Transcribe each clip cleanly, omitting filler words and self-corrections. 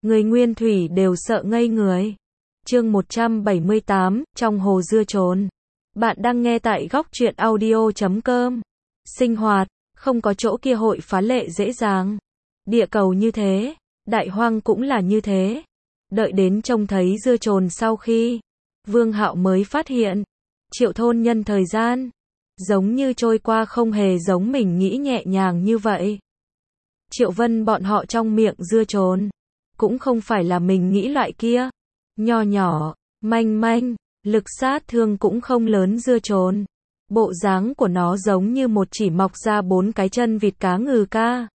Người nguyên thủy đều sợ ngây người. Chương 178, trong hồ dưa trồn. Bạn đang nghe tại góc truyện audio.com. Sinh hoạt, không có chỗ kia hội phá lệ dễ dàng. Địa cầu như thế, đại hoang cũng là như thế. Đợi đến trông thấy dưa trồn sau khi, Vương Hạo mới phát hiện, Triệu thôn nhân thời gian, giống như trôi qua không hề giống mình nghĩ nhẹ nhàng như vậy. Triệu Vân bọn họ trong miệng dưa trồn, cũng không phải là mình nghĩ loại kia. Nho nhỏ, manh manh, lực sát thương cũng không lớn dưa trồn. Bộ dáng của nó giống như một chỉ mọc ra 4 cái chân vịt cá ngừ ca.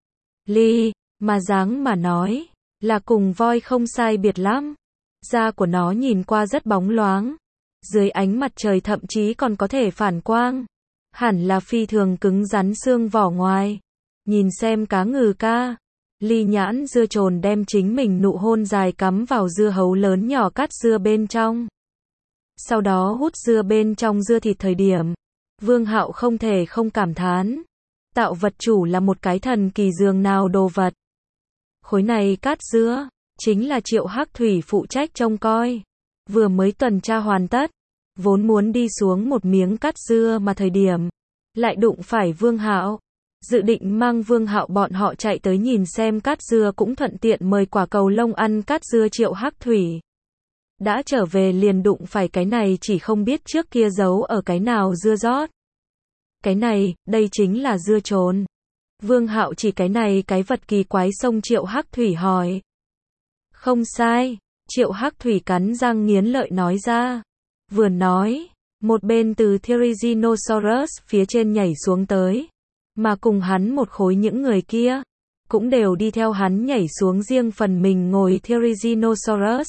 Ly, mà dáng mà nói, là cùng voi không sai biệt lắm. Da của nó nhìn qua rất bóng loáng. Dưới ánh mặt trời thậm chí còn có thể phản quang. Hẳn là phi thường cứng rắn xương vỏ ngoài. Nhìn xem cá ngừ ca. Ly nhãn dưa trồn đem chính mình nụ hôn dài cắm vào dưa hấu lớn nhỏ cắt dưa bên trong. Sau đó hút dưa bên trong dưa thịt thời điểm. Vương Hạo không thể không cảm thán. Tạo vật chủ là một cái thần kỳ dường nào đồ vật. Khối này cát dưa, chính là Triệu Hắc Thủy phụ trách trông coi. Vừa mới tuần tra hoàn tất, vốn muốn đi xuống một miếng cát dưa mà thời điểm, lại đụng phải Vương Hạo. Dự định mang Vương Hạo bọn họ chạy tới nhìn xem cát dưa cũng thuận tiện mời quả cầu lông ăn cát dưa Triệu Hắc Thủy. Đã trở về liền đụng phải cái này chỉ không biết trước kia giấu ở cái nào dưa rót. Cái này, đây chính là dưa trồn. Vương Hạo chỉ cái này cái vật kỳ quái xông Triệu Hắc Thủy hỏi. Không sai, Triệu Hắc Thủy cắn răng nghiến lợi nói ra. Vừa nói, một bên từ Therizinosaurus phía trên nhảy xuống tới. Mà cùng hắn một khối những người kia, cũng đều đi theo hắn nhảy xuống riêng phần mình ngồi Therizinosaurus.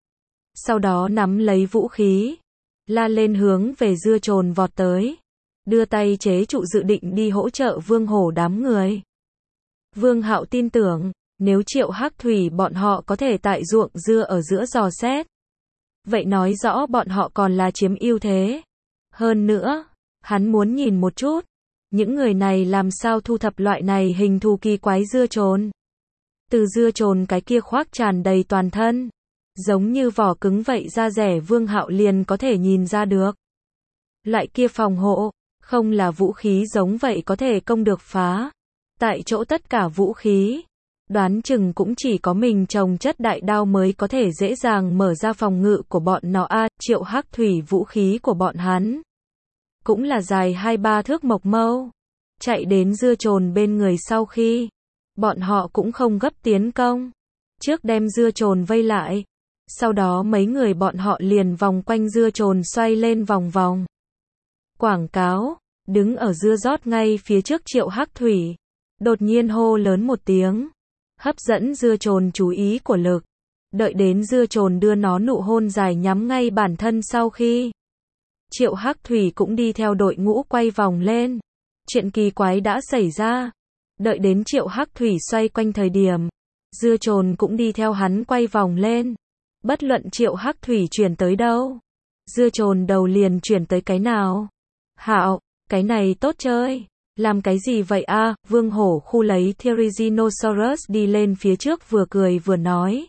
Sau đó nắm lấy vũ khí, la lên hướng về dưa trồn vọt tới. Đưa tay chế trụ dự định đi hỗ trợ Vương Hổ đám người. Vương Hạo tin tưởng, nếu Triệu Hắc Thủy bọn họ có thể tại ruộng dưa ở giữa dò xét. Vậy nói rõ bọn họ còn là chiếm ưu thế. Hơn nữa, hắn muốn nhìn một chút. Những người này làm sao thu thập loại này hình thù kỳ quái dưa trồn. Từ dưa trồn cái kia khoác tràn đầy toàn thân. Giống như vỏ cứng vậy da rẻ Vương Hạo liền có thể nhìn ra được. Loại kia phòng hộ, không là vũ khí giống vậy có thể công được phá. Tại chỗ tất cả vũ khí, đoán chừng cũng chỉ có mình trồng chất đại đao mới có thể dễ dàng mở ra phòng ngự của bọn nó Triệu Hắc Thủy vũ khí của bọn hắn. Cũng là dài 2-3 thước mộc mâu. Chạy đến dưa trồn bên người sau khi, bọn họ cũng không gấp tiến công. Trước đem dưa trồn vây lại. Sau đó mấy người bọn họ liền vòng quanh dưa trồn xoay lên vòng vòng. Quảng cáo, đứng ở dưa rót ngay phía trước Triệu Hắc Thủy. Đột nhiên hô lớn một tiếng. Hấp dẫn dưa trồn chú ý của lực. Đợi đến dưa trồn đưa nó nụ hôn dài nhắm ngay bản thân sau khi. Triệu Hắc Thủy cũng đi theo đội ngũ quay vòng lên. Chuyện kỳ quái đã xảy ra. Đợi đến Triệu Hắc Thủy xoay quanh thời điểm. Dưa trồn cũng đi theo hắn quay vòng lên. Bất luận Triệu Hắc Thủy chuyển tới đâu. Dưa trồn đầu liền chuyển tới cái nào. Hạo, cái này tốt chơi. Làm cái gì vậy Vương Hổ khu lấy Therizinosaurus đi lên phía trước vừa cười vừa nói.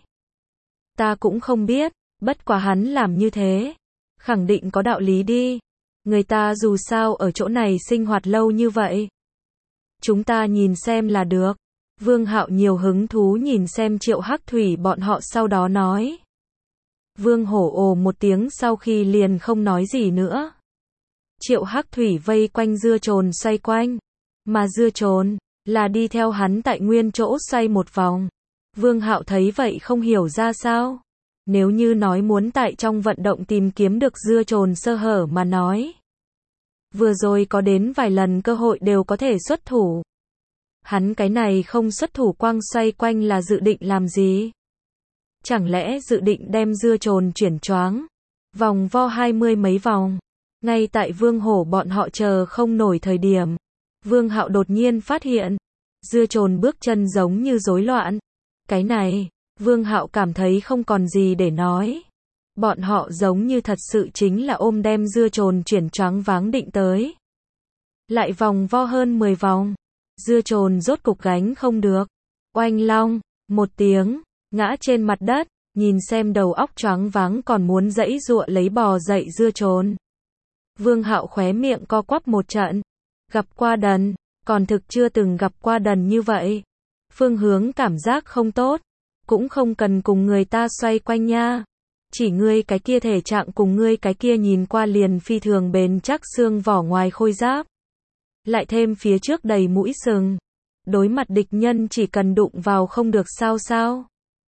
Ta cũng không biết, bất quá hắn làm như thế. Khẳng định có đạo lý đi. Người ta dù sao ở chỗ này sinh hoạt lâu như vậy. Chúng ta nhìn xem là được. Vương Hạo nhiều hứng thú nhìn xem Triệu Hắc Thủy bọn họ sau đó nói. Vương Hổ ồ một tiếng sau khi liền không nói gì nữa. Triệu Hắc Thủy vây quanh dưa trồn xoay quanh. Mà dưa trồn, là đi theo hắn tại nguyên chỗ xoay một vòng. Vương Hạo thấy vậy không hiểu ra sao. Nếu như nói muốn tại trong vận động tìm kiếm được dưa trồn sơ hở mà nói. Vừa rồi có đến vài lần cơ hội đều có thể xuất thủ. Hắn cái này không xuất thủ quang xoay quanh là dự định làm gì? Chẳng lẽ dự định đem dưa trồn chuyển choáng? Vòng vo 20 mấy vòng. Ngay tại Vương Hổ bọn họ chờ không nổi thời điểm. Vương Hạo đột nhiên phát hiện. Dưa trồn bước chân giống như rối loạn. Cái này, Vương Hạo cảm thấy không còn gì để nói. Bọn họ giống như thật sự chính là ôm đem dưa trồn chuyển choáng váng định tới. Lại vòng vo hơn 10 vòng. Dưa trồn rốt cục gánh không được. Oanh long, một tiếng, ngã trên mặt đất, nhìn xem đầu óc choáng váng còn muốn giãy giụa lấy bò dậy dưa chồn. Vương Hạo khóe miệng co quắp một trận. Gặp qua đần, còn thực chưa từng gặp qua đần như vậy. Phương Hướng cảm giác không tốt, cũng không cần cùng người ta xoay quanh nha. Chỉ ngươi cái kia thể trạng cùng ngươi cái kia nhìn qua liền phi thường bền chắc xương vỏ ngoài khôi giáp. Lại thêm phía trước đầy mũi sừng. Đối mặt địch nhân chỉ cần đụng vào không được sao sao.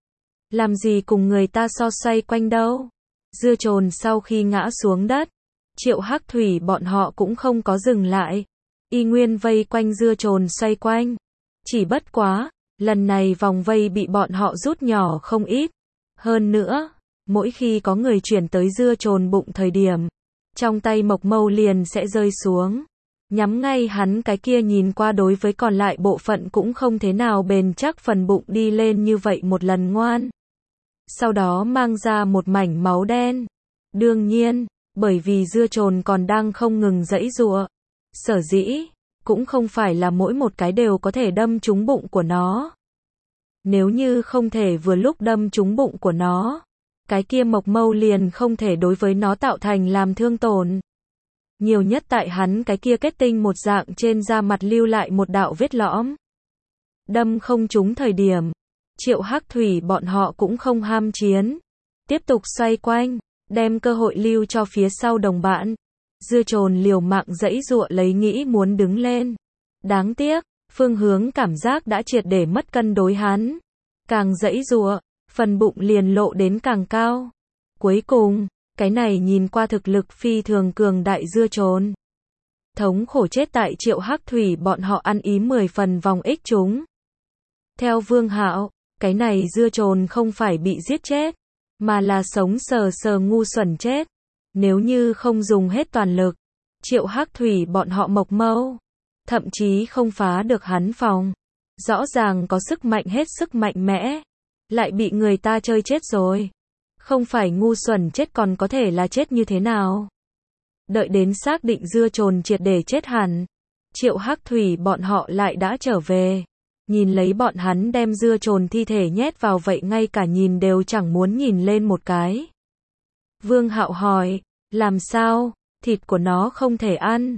Làm gì cùng người ta so xoay quanh đâu. Dưa chồn sau khi ngã xuống đất, Triệu Hắc Thủy bọn họ cũng không có dừng lại. Y nguyên vây quanh dưa chồn xoay quanh. Chỉ bất quá, lần này vòng vây bị bọn họ rút nhỏ không ít. Hơn nữa, mỗi khi có người chuyển tới dưa chồn bụng thời điểm, trong tay Mộc Mâu liền sẽ rơi xuống. Nhắm ngay hắn cái kia nhìn qua đối với còn lại bộ phận cũng không thế nào bền chắc phần bụng đi lên như vậy một lần ngoan. Sau đó mang ra một mảnh máu đen. Đương nhiên, bởi vì dưa chồn còn đang không ngừng giãy giụa. Sở dĩ, cũng không phải là mỗi một cái đều có thể đâm trúng bụng của nó. Nếu như không thể vừa lúc đâm trúng bụng của nó, cái kia Mộc Mâu liền không thể đối với nó tạo thành làm thương tổn. Nhiều nhất tại hắn cái kia kết tinh một dạng trên da mặt lưu lại một đạo vết lõm. Đâm không trúng thời điểm, Triệu Hắc Thủy bọn họ cũng không ham chiến. Tiếp tục xoay quanh, đem cơ hội lưu cho phía sau đồng bạn. Dưa chồn liều mạng giãy giụa lấy nghĩ muốn đứng lên. Đáng tiếc, Phương Hướng cảm giác đã triệt để mất cân đối hắn. Càng giãy giụa, phần bụng liền lộ đến càng cao. Cuối cùng, cái này nhìn qua thực lực phi thường cường đại dưa chồn. Thống khổ chết tại Triệu Hắc Thủy bọn họ ăn ý 10 phần vòng ích chúng. Theo Vương Hạo, cái này dưa chồn không phải bị giết chết, mà là sống sờ sờ ngu xuẩn chết. Nếu như không dùng hết toàn lực, Triệu Hắc Thủy bọn họ Mộc Mâu, thậm chí không phá được hắn phòng. Rõ ràng có sức mạnh hết sức mạnh mẽ, lại bị người ta chơi chết rồi. Không phải ngu xuẩn chết còn có thể là chết như thế nào? Đợi đến xác định dưa chồn triệt để chết hẳn, Triệu Hắc Thủy bọn họ lại đã trở về. Nhìn lấy bọn hắn đem dưa chồn thi thể nhét vào vậy ngay cả nhìn đều chẳng muốn nhìn lên một cái. Vương Hạo hỏi, làm sao, thịt của nó không thể ăn?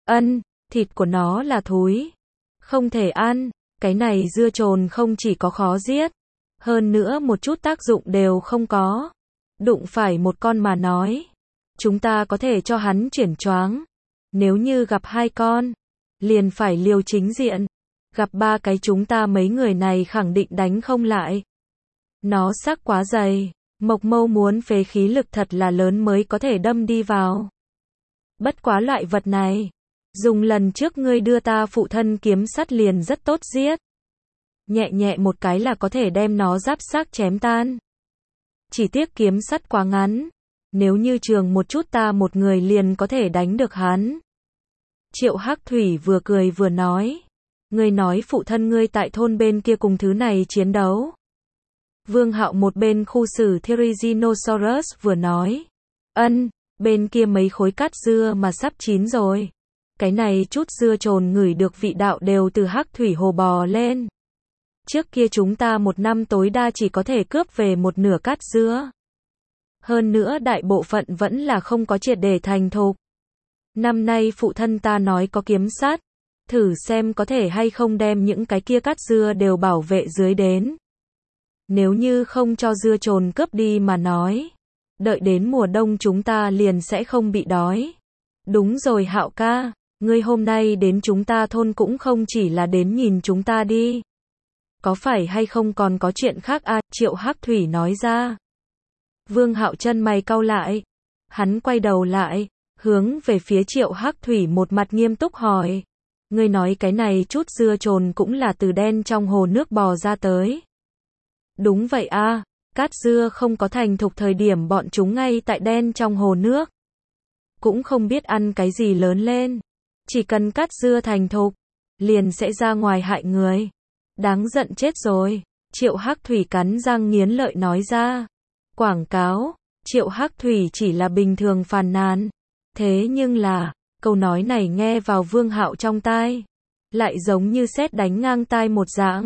Thịt của nó là thúi. Không thể ăn, cái này dưa chồn không chỉ có khó giết, hơn nữa một chút tác dụng đều không có. Đụng phải một con mà nói, chúng ta có thể cho hắn chuyển choáng. Nếu như gặp 2 con, liền phải liều chính diện. Gặp 3 cái chúng ta mấy người này khẳng định đánh không lại. Nó xác quá dày, Mộc Mâu muốn phế khí lực thật là lớn mới có thể đâm đi vào. Bất quá loại vật này, dùng lần trước ngươi đưa ta phụ thân kiếm sắt liền rất tốt giết. Nhẹ nhẹ một cái là có thể đem nó giáp xác chém tan. Chỉ tiếc kiếm sắt quá ngắn, nếu như trường một chút ta một người liền có thể đánh được hắn. Triệu Hắc Thủy vừa cười vừa nói, ngươi nói phụ thân ngươi tại thôn bên kia cùng thứ này chiến đấu. Vương Hạo một bên khu xử Therizinosaurus vừa nói, bên kia mấy khối cát dưa mà sắp chín rồi. Cái này chút dưa chồn ngửi được vị đạo đều từ Hắc Thủy hồ bò lên. Trước kia chúng ta một năm tối đa chỉ có thể cướp về một nửa cát dưa. Hơn nữa đại bộ phận vẫn là không có triệt để thành thục. Năm nay phụ thân ta nói có kiếm sắt, thử xem có thể hay không đem những cái kia cát dưa đều bảo vệ dưới đến. Nếu như không cho dưa chồn cướp đi mà nói, đợi đến mùa đông chúng ta liền sẽ không bị đói. Đúng rồi Hạo ca, ngươi hôm nay đến chúng ta thôn cũng không chỉ là đến nhìn chúng ta đi. Có phải hay không còn có chuyện khác à? Triệu Hắc Thủy nói ra. Vương Hạo chân mày cau lại. Hắn quay đầu lại, hướng về phía Triệu Hắc Thủy một mặt nghiêm túc hỏi. Ngươi nói cái này chút dưa chồn cũng là từ đen trong hồ nước bò ra tới. Đúng vậy a, cát dưa không có thành thục thời điểm bọn chúng ngay tại đen trong hồ nước. Cũng không biết ăn cái gì lớn lên. Chỉ cần cát dưa thành thục, liền sẽ ra ngoài hại người. Đáng giận chết rồi. Triệu Hắc Thủy cắn răng nghiến lợi nói ra. Quảng cáo, Triệu Hắc Thủy chỉ là bình thường phàn nàn. Thế nhưng là, câu nói này nghe vào Vương Hạo trong tai, lại giống như sét đánh ngang tai một dạng.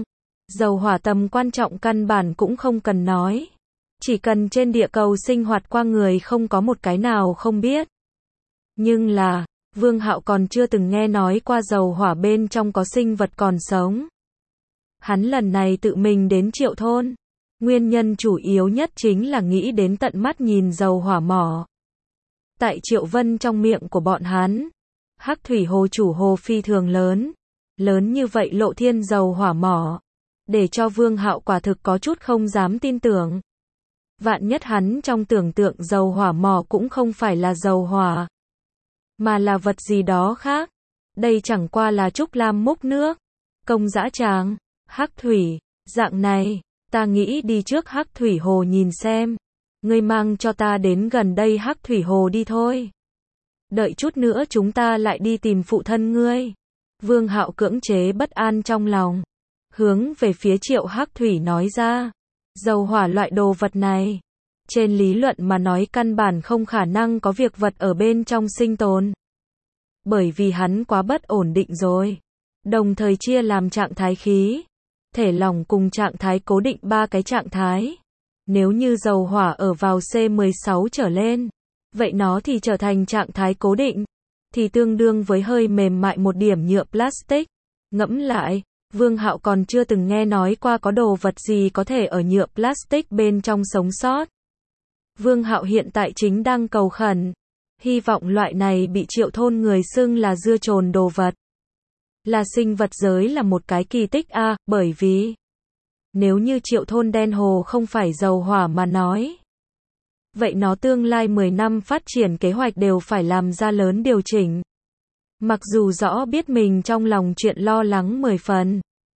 Dầu hỏa tầm quan trọng căn bản cũng không cần nói. Chỉ cần trên địa cầu sinh hoạt qua người không có một cái nào không biết. Nhưng là, Vương Hạo còn chưa từng nghe nói qua dầu hỏa bên trong có sinh vật còn sống. Hắn lần này tự mình đến Triệu thôn. Nguyên nhân chủ yếu nhất chính là nghĩ đến tận mắt nhìn dầu hỏa mỏ. Tại Triệu Vân trong miệng của bọn hắn, Hắc Thủy Hồ chủ hồ phi thường lớn. Lớn như vậy lộ thiên dầu hỏa mỏ. Để cho Vương Hạo quả thực có chút không dám tin tưởng. Vạn nhất hắn trong tưởng tượng dầu hỏa mỏ cũng không phải là dầu hỏa, mà là vật gì đó khác. Đây chẳng qua là trúc lam múc nước. Công dã tràng, Hắc Thủy, dạng này, ta nghĩ đi trước Hắc Thủy Hồ nhìn xem. Ngươi mang cho ta đến gần đây Hắc Thủy Hồ đi thôi. Đợi chút nữa chúng ta lại đi tìm phụ thân ngươi. Vương Hạo cưỡng chế bất an trong lòng. Hướng về phía Triệu Hắc Thủy nói ra. Dầu hỏa loại đồ vật này. Trên lý luận mà nói căn bản không khả năng có việc vật ở bên trong sinh tồn. Bởi vì hắn quá bất ổn định rồi. Đồng thời chia làm trạng thái khí, thể lỏng cùng trạng thái cố định 3 cái trạng thái. Nếu như dầu hỏa ở vào C16 trở lên, vậy nó thì trở thành trạng thái cố định, thì tương đương với hơi mềm mại một điểm nhựa plastic. Ngẫm lại, Vương Hạo còn chưa từng nghe nói qua có đồ vật gì có thể ở nhựa plastic bên trong sống sót. Vương Hạo hiện tại chính đang cầu khẩn, hy vọng loại này bị Triệu thôn người xưng là dưa trồn đồ vật, là sinh vật giới là một cái kỳ tích a, bởi vì nếu như Triệu thôn đen hồ không phải dầu hỏa mà nói, vậy nó tương lai 10 năm phát triển kế hoạch đều phải làm ra lớn điều chỉnh. Mặc dù rõ biết mình trong lòng chuyện lo lắng 10 phần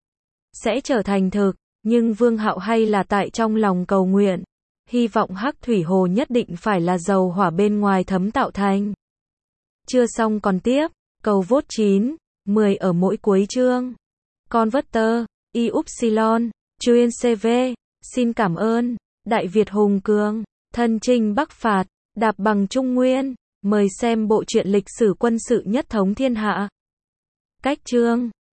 sẽ trở thành thực, nhưng Vương Hạo hay là tại trong lòng cầu nguyện, hy vọng Hắc Thủy Hồ nhất định phải là dầu hỏa bên ngoài thấm tạo thành. Chưa xong còn tiếp, cầu vote 9, 10 ở mỗi cuối chương. Converter, Y Upsilon, Chuyên CV, xin cảm ơn, Đại Việt hùng cường, thân chinh Bắc phạt, đạp bằng Trung Nguyên, mời xem bộ truyện lịch sử quân sự nhất thống thiên hạ. Cách chương